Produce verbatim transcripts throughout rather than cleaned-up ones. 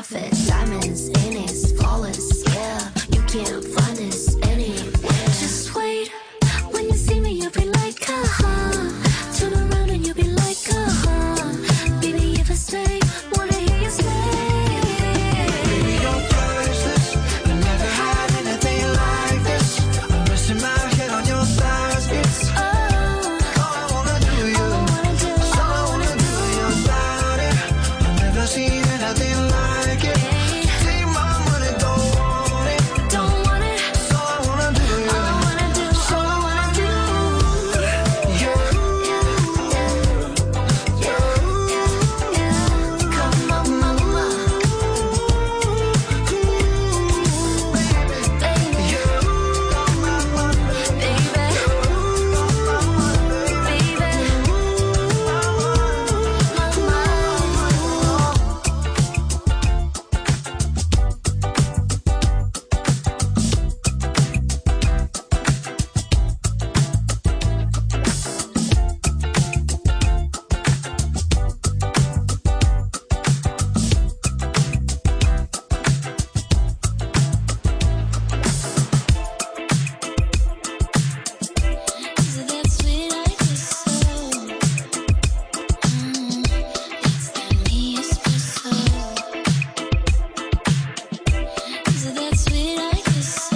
profit. Diamonds in his flawless, yeah. You can't find this anywhere. Just wait, when you see me, you'll be like, uh-huh. Turn around and you'll be like, uh-huh. Baby, if I stay, wanna hear you say. Baby, you're priceless. I never had anything like this. I'm resting my head on your thighs. It's Oh, all I wanna do, you. all I wanna do, It's all I wanna do, your body. I've never seen anything like it. Take my money, don't want it. don't want it. It's all I wanna do, you. All I wanna do, It's all I wanna do. You, come on, mama, baby, you, my money, baby, baby, mama. Is it that sweet I kiss so? Mm, it's that me espresso. Is it that sweet I kiss so?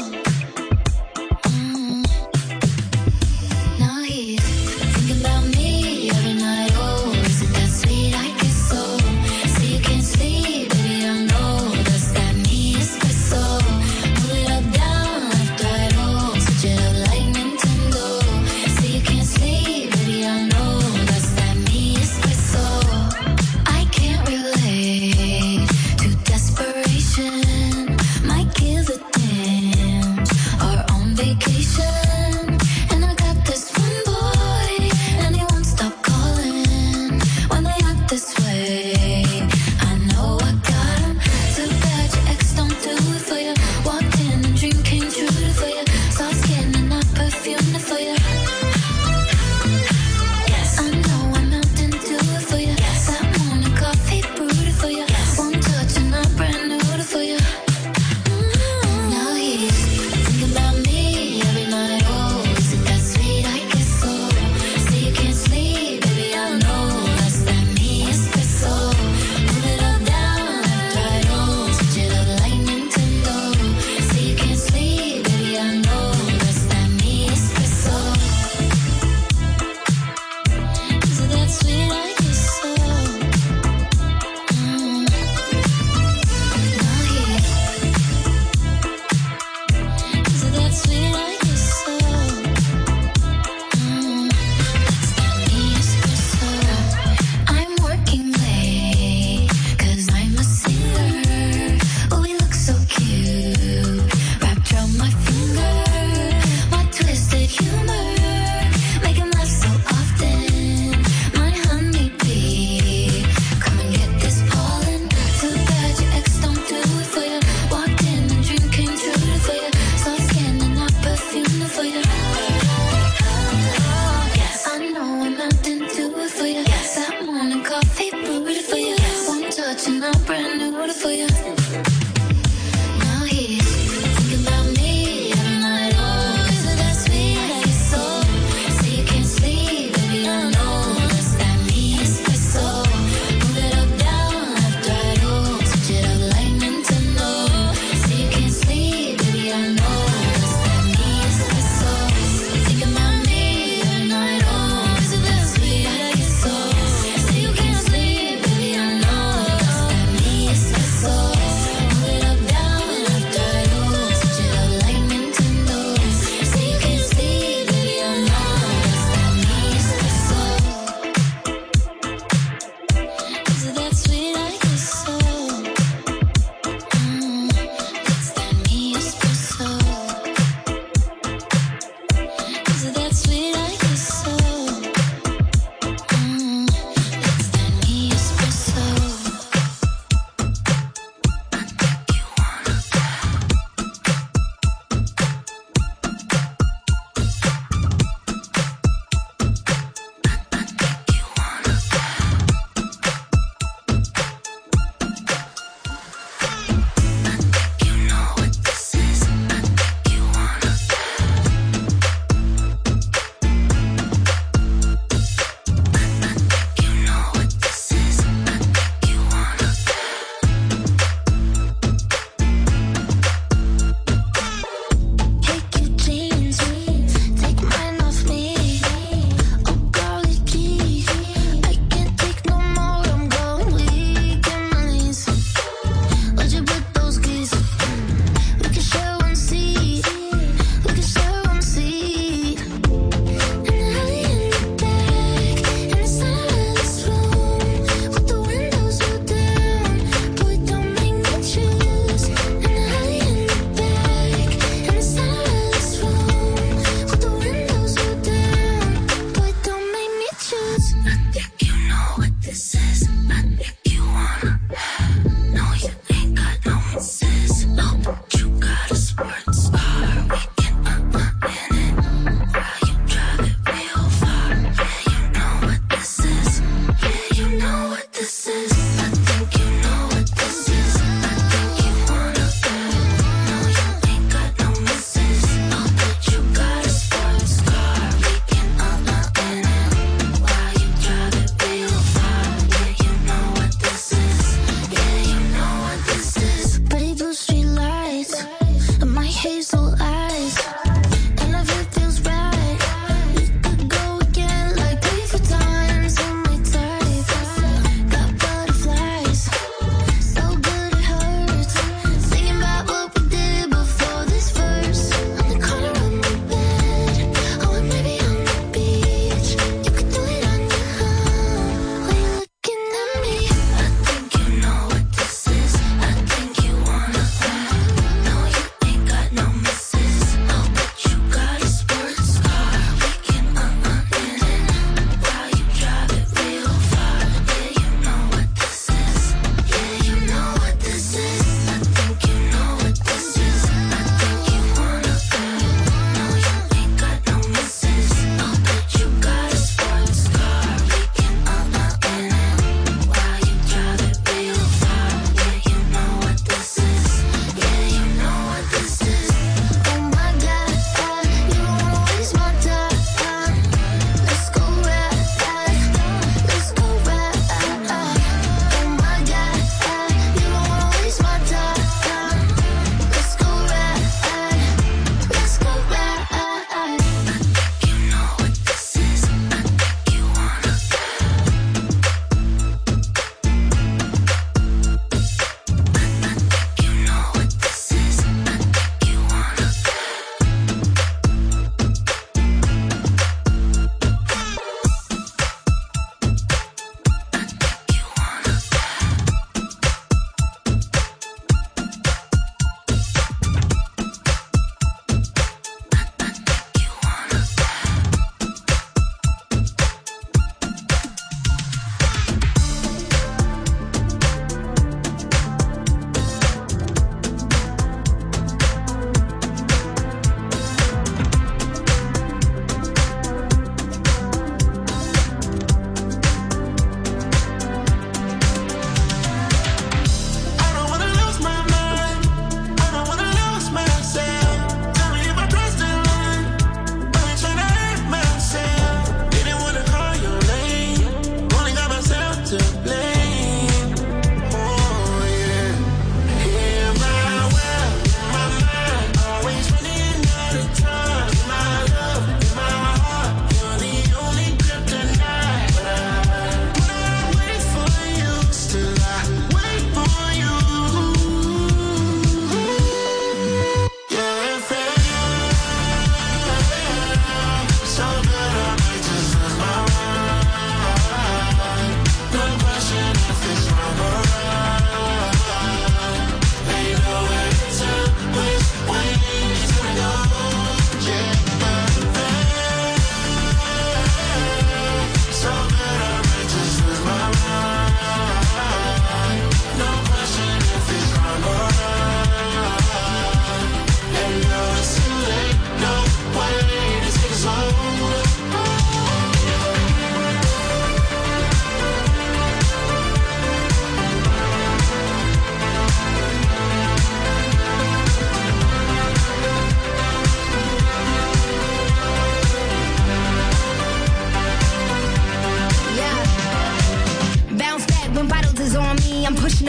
Mm. Now he's thinking about me every night. Oh, is it that sweet I kiss so? Say you can't sleep, baby, I know that's that me espresso. Move it up, down, left, right, oh, switch it up like Nintendo. Say you can't sleep, baby, I know that's that me espresso. I can't relate to desperation. Might give a damn. Are on vacation, and I got this one boy, and he won't stop calling when they act this way. I know I got him. Too bad your ex don't do it for you. Walked in and dream came true for you. Soft skin and I perfumed it for you. Yes, I know I melt into it for you. Yes, that morning coffee brewed it for you. Yes, one touch and I brand new it for you. Mm. Now he's thinking about me every night.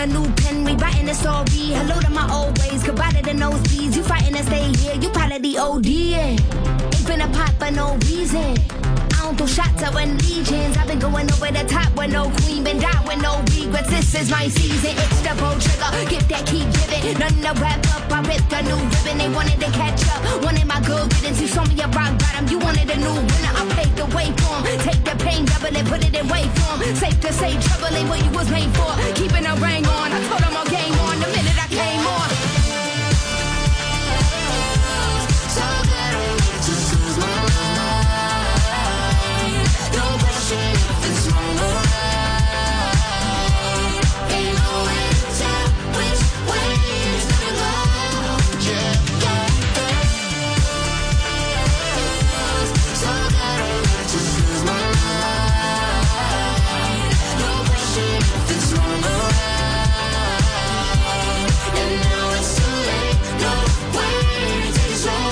a new pen, rewriting the story. Hello to my old ways, goodbye to the nosebleeds. You fighting to stay here, you part of the O D. Ain't finna pop for no reason. I don't throw shots out when legions. I've been going over the top with no queen, been down with no regrets. This is my season, it's the bow trigger. Get that, keep giving. None to wrap up, I ripped a new ribbon. They wanted to catch up, wanted my good riddance. You saw me a rock bottom, you wanted a new winner. I paved the way for 'em. Take the pain, double it, put it in wait form. Safe to say, trouble ain't what you was made for. Keeping a ring on, I told them all game on the minute I came on. So glad I made you lose my mind. No question if it's wrong or right. Ain't no way to tell which way it's gonna go. Yeah, yeah, yeah. So glad I made you lose my mind. No question if it's wrong or right. And now it's too late. No way to take us home.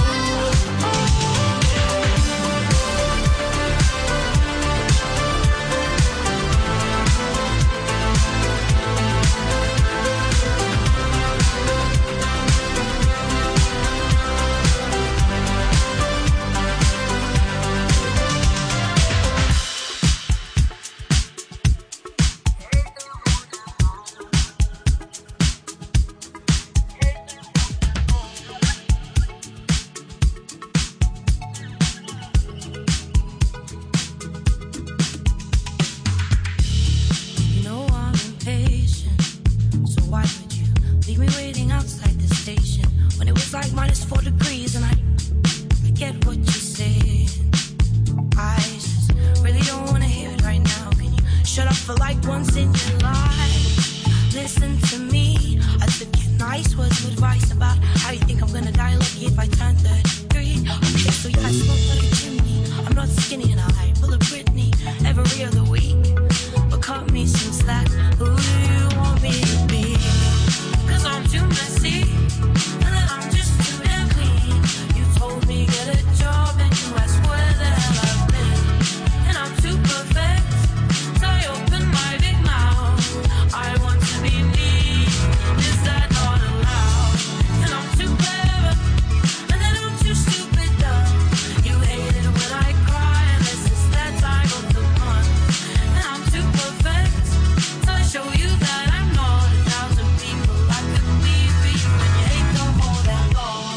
You know I'm impatient, so why would you leave me waiting outside the station when it was like minus four degrees and I, I get what you're saying. I just really don't wanna hear it right now. Can you shut up for like once in your life? Listen to me. I took your nice words of advice about how you think I'm gonna die lucky if I turn thirty-three. Okay, so yeah, I smoke like a chimney. I'm not skinny and I pull a Britney every other week. But cut me some slack. Who do you want me to be? Cause I'm too messy, and then I'm just too damn clean. You told me get a job and you asked where the hell I've been. And I'm too perfect, so I open my big mouth. I want to be me, is that not allowed? And I'm too clever, and then I'm too stupid dumb. You hate it when I cry, and this is that time of the month. And I'm too perfect, so I show you that I'm not a thousand people I could be for you. And you hate the whole damn long.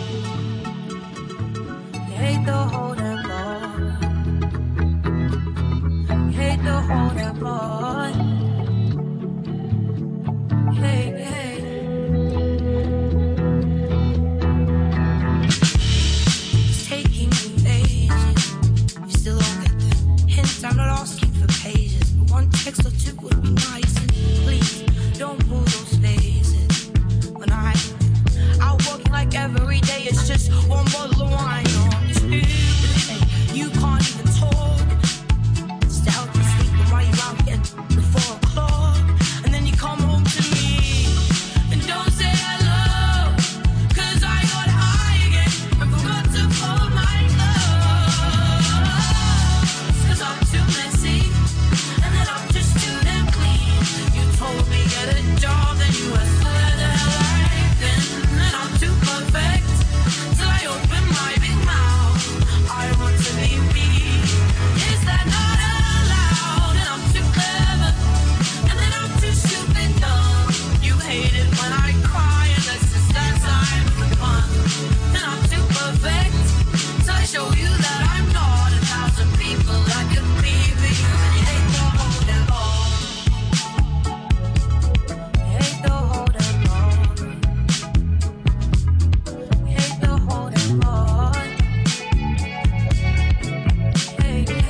You hate the whole damn long. You hate the whole damn long. Hey, hey. It's taking you ages. You still don't get the hint. I'm not asking for pages, but one text or two would be nice. And please don't pull those faces. When I out working like every day, it's just one bottle of wine or two. Hey, you can't even talk. Stay out to sleep while you're out here at four o'clock, and then you come home to me and don't say hello. Cause I got high again and forgot to fold my clothes. Cause I'm too messy, and then I'm just too damn clean. You told me get a job, then you asked where the hell I've been. And I'm too perfect, so I open my big mouth. I want to be me, is that not allowed? And I'm too clever, and then I'm too stupid dumb. You hate it when I cry, and that's just that time of the month. And I'm too perfect, so I show you that I'm not a thousand people I could be for you. And you hate the whole damn long. You hate the whole damn long. You hate the whole damn long. Hey, hey.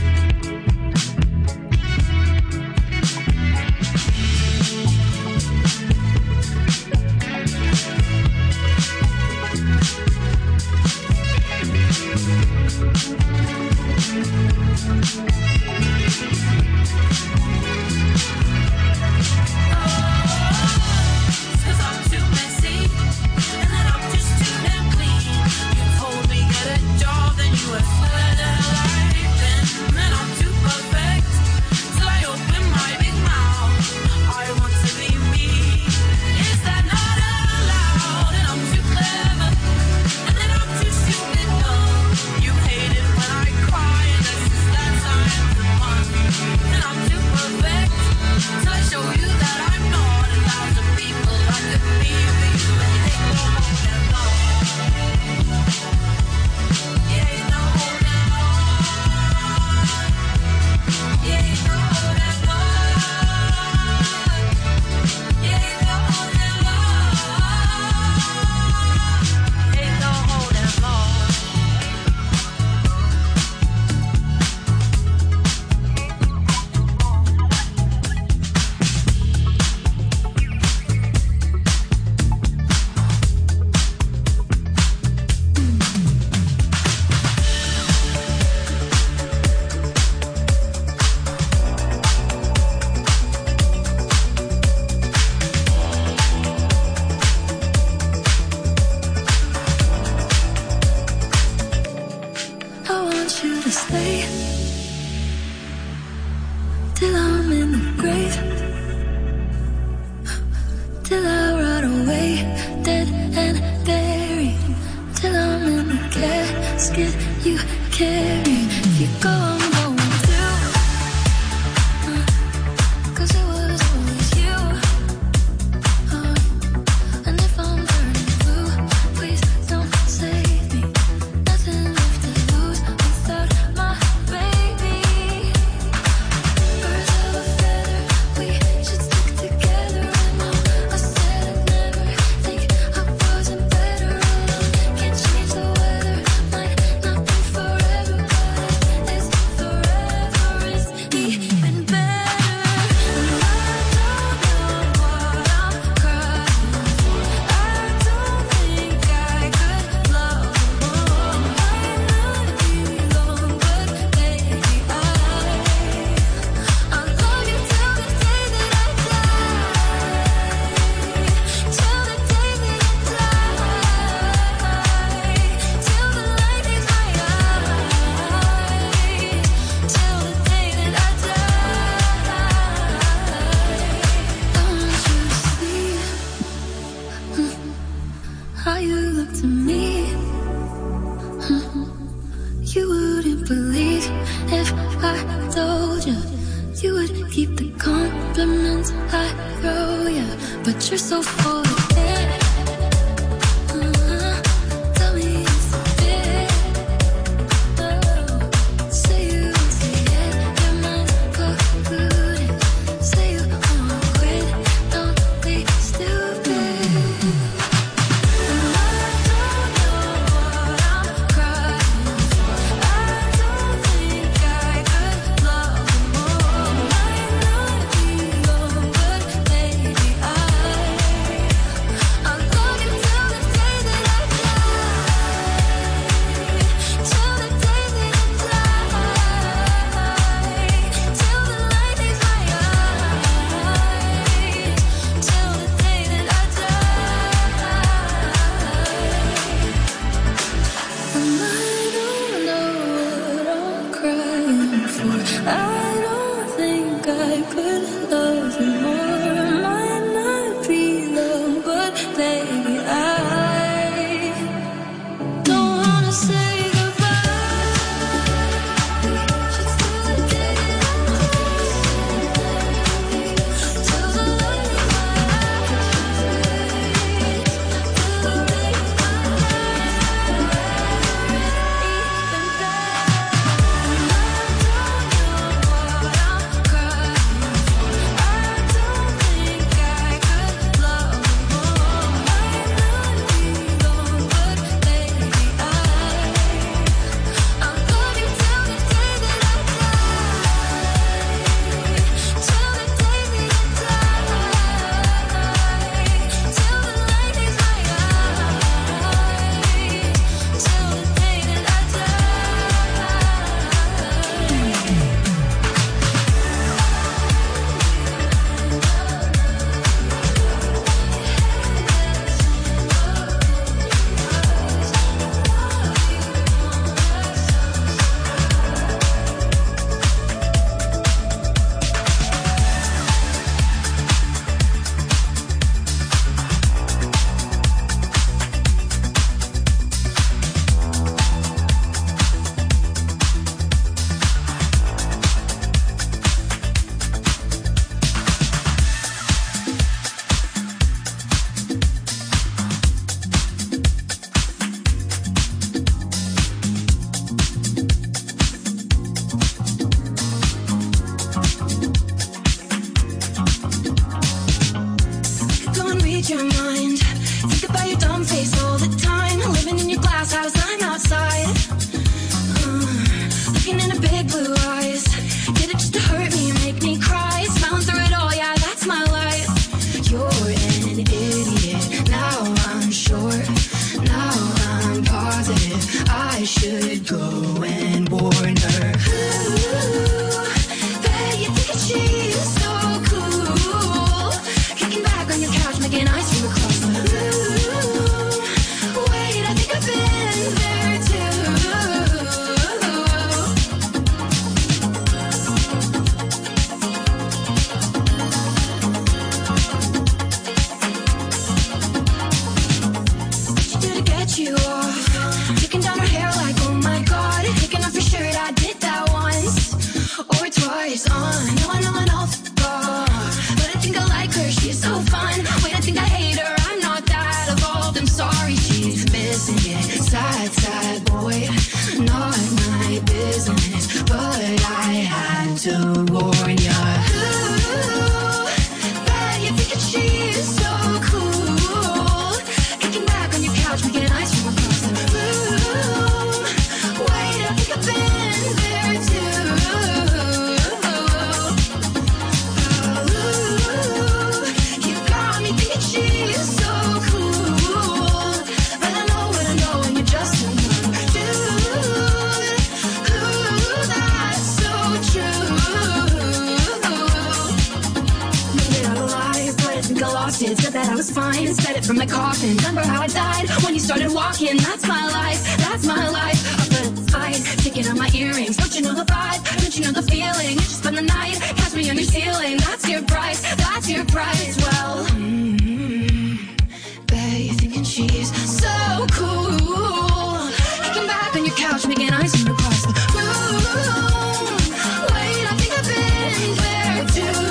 Cause I'm too messy, and then I'm just too damn clean. You told me get a job, then you asked where the hell I've been. And I'm too perfect, so I open my big mouth. I want to be me, to stay till I'm in the grave, till I rot away, dead and buried, till I'm in the casket you carry. If you go, I'm going too, uh, 'cause it was always you, uh, and if I'm burning blue, please don't save me. Nothing left to lose without my baby. Birds of a feather, we should stick together. I know I said I'd never think I wasn't better alone. Can't change the weather, might not be forever, but is forever is even better. And I don't know what I'm crying for. I don't think I could love more. Might not be long, but baby, I I'll love you till the day that I die, till the day that I die, till the light leaves my eyes, till the day that I die. I want you to see how you look to me. You wouldn't believe if I told you. You would keep the compliments I throw you, but you're so full of it. Uh-huh. Tell me it's a bit. Oh. Say you won't say it, your mind's polluted. Say you won't quit, don't be stupid. And I don't know what I'm crying for. I don't think I could love more. Might not be long, but baby, I I'll love you till the day that I die, till the day that I die, till the light leaves my eyes, till the day that I die. And I don't know what I'm crying for. I don't think I could love you more. Might not be long, but baby, I don't wanna say goodbye. Just till the day that I die, till the light leaves my eyes, till the day I go and read your mind. Think about your dumb face all the time. Living in your glass house, I'm outside. Uh, looking into big blue eyes. Did it just to hurt me, make me cry. Smiling through it all, yeah, that's my life. You're an idiot, now I'm sure. Now I'm positive I should go and warn her. Ooh, bet you think that she's so cool. Kicking back on your couch, making ice cream across the room. Wait, I think I've been there too. she's on. No, I know, I know. Oh, but I think I like her, she's so fun. Wait, I think I hate her, I'm not that evolved. I'm sorry, she's missing it. Sad, sad boy, not my business. But I had to warn ya. Ooh, bet you're thinking she's so cool. Kicking back on your couch, making ice from across the room. Wait, I think I've been there too. Ooh, you got me thinking she's so cool. But I know what I know, and you're just another dude. Ooh, that's so true. Maybe I'm alive, but I think I lost it. Said that I was fine and said it from my coffin. Remember how I died when you started walking? That's my life, that's my life. Up at the fight, taking out my earrings. Don't you know the vibe? Don't you know the feeling? You just spend the night, catch me on your ceiling. That's your price, that's your price. Well, mm, bet you're thinking she's so cool. Kicking back on your couch, making ice from across the room. Wait, I think I've been there too.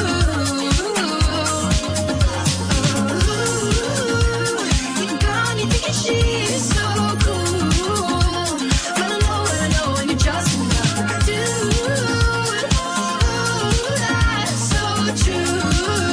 Ooh, you got me thinking she's so cool. But I know what I know, and you're just another dude. Ooh, that's so true.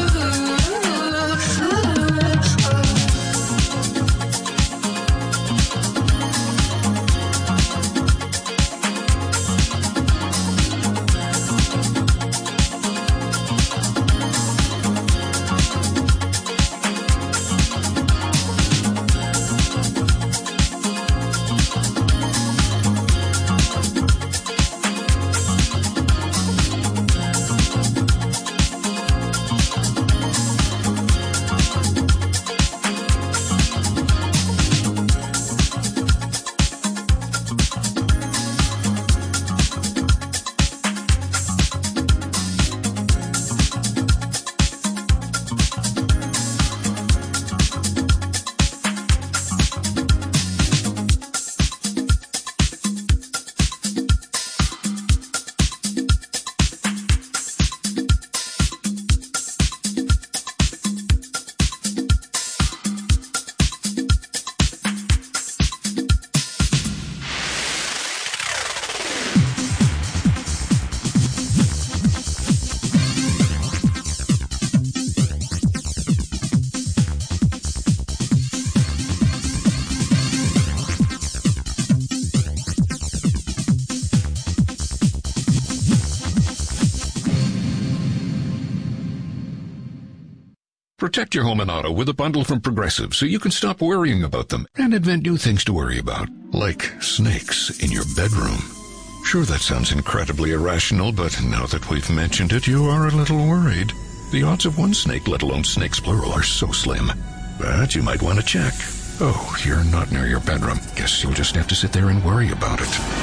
Protect your home and auto with a bundle from Progressive so you can stop worrying about them and invent new things to worry about, like snakes in your bedroom. Sure, that sounds incredibly irrational, but now that we've mentioned it, you are a little worried. The odds of one snake, let alone snakes plural, are so slim. But you might want to check. Oh, you're not near your bedroom. Guess you'll just have to sit there and worry about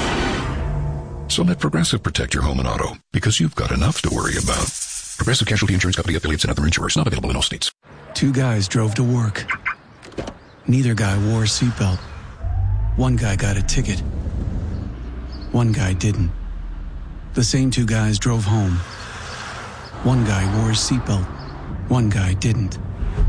it. So let Progressive protect your home and auto, because you've got enough to worry about. Progressive Casualty Insurance Company, affiliates, and other insurers. Not available in all states. Two guys drove to work. Neither guy wore a seatbelt. One guy got a ticket. One guy didn't. The same two guys drove home. One guy wore his seatbelt. One guy didn't.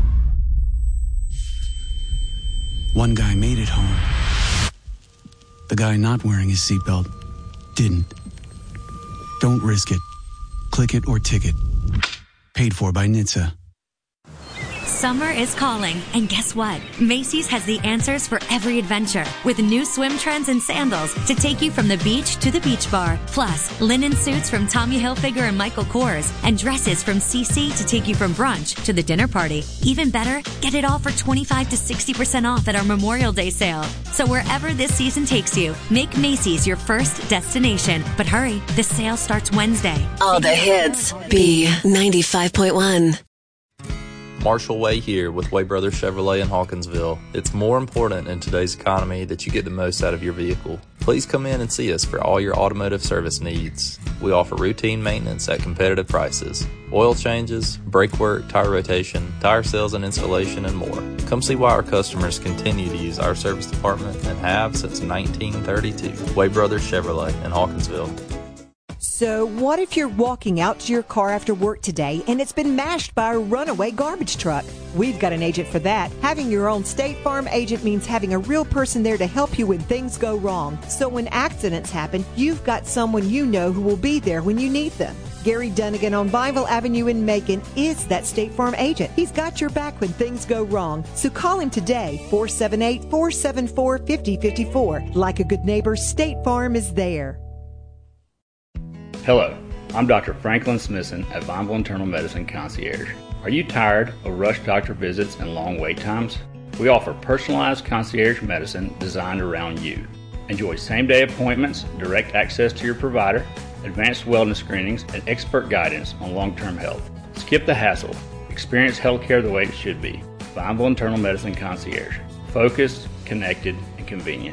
One guy made it home. The guy not wearing his seatbelt didn't. Don't risk it. Click it or ticket. Paid for by N H T S A. Summer is calling, and guess what? Macy's has the answers for every adventure, with new swim trends and sandals to take you from the beach to the beach bar. Plus, linen suits from Tommy Hilfiger and Michael Kors, and dresses from C C to take you from brunch to the dinner party. Even better, get it all for twenty-five to sixty percent off at our Memorial Day sale. So wherever this season takes you, make Macy's your first destination. But hurry, the sale starts Wednesday. All the hits. B ninety-five point one. Marshall Way here with Way Brothers Chevrolet in Hawkinsville. It's more important in today's economy that you get the most out of your vehicle. Please come in and see us for all your automotive service needs. We offer routine maintenance at competitive prices, oil changes, brake work, tire rotation, tire sales and installation, and more. Come see why our customers continue to use our service department and have since nineteen thirty-two. Way Brothers Chevrolet in Hawkinsville. So what if you're walking out to your car after work today and it's been mashed by a runaway garbage truck? We've got an agent for that. Having your own State Farm agent means having a real person there to help you when things go wrong. So when accidents happen, you've got someone you know who will be there when you need them. Gary Dunnigan on Vineville Avenue in Macon is that State Farm agent. He's got your back when things go wrong. So call him today, four seven eight, four seven four, five zero five four. Like a good neighbor, State Farm is there. Hello, I'm Doctor Franklin Smithson at Vineville Internal Medicine Concierge. Are you tired of rush doctor visits and long wait times? We offer personalized concierge medicine designed around you. Enjoy same-day appointments, direct access to your provider, advanced wellness screenings, and expert guidance on long-term health. Skip the hassle. Experience healthcare the way it should be. Vineville Internal Medicine Concierge. Focused, connected, and convenient.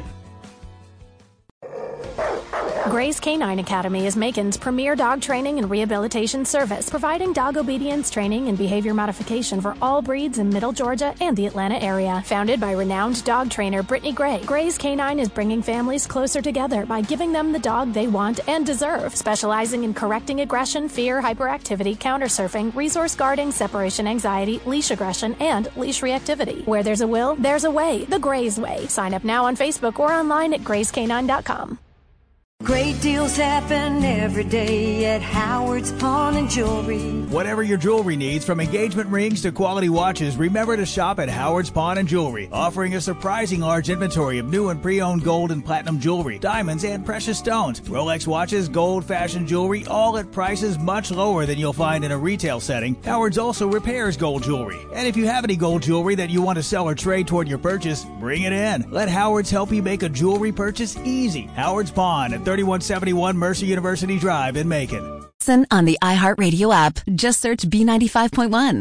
Gray's Canine Academy is Macon's premier dog training and rehabilitation service, providing dog obedience training and behavior modification for all breeds in Middle Georgia and the Atlanta area. Founded by renowned dog trainer Brittany Gray, Gray's Canine is bringing families closer together by giving them the dog they want and deserve, specializing in correcting aggression, fear, hyperactivity, countersurfing, resource guarding, separation anxiety, leash aggression, and leash reactivity. Where there's a will, there's a way. The Gray's Way. Sign up now on Facebook or online at grays canine dot com. Great deals happen every day at Howard's Pawn and Jewelry. Whatever your jewelry needs, from engagement rings to quality watches, remember to shop at Howard's Pawn and Jewelry, offering a surprising large inventory of new and pre-owned gold and platinum jewelry, diamonds, and precious stones, Rolex watches, gold, fashion jewelry, all at prices much lower than you'll find in a retail setting. Howard's also repairs gold jewelry. And if you have any gold jewelry that you want to sell or trade toward your purchase, bring it in. Let Howard's help you make a jewelry purchase easy. Howard's Pawn at thirty-one seventy-one Mercer University Drive in Macon. Listen on the iHeartRadio app. Just search B ninety-five point one.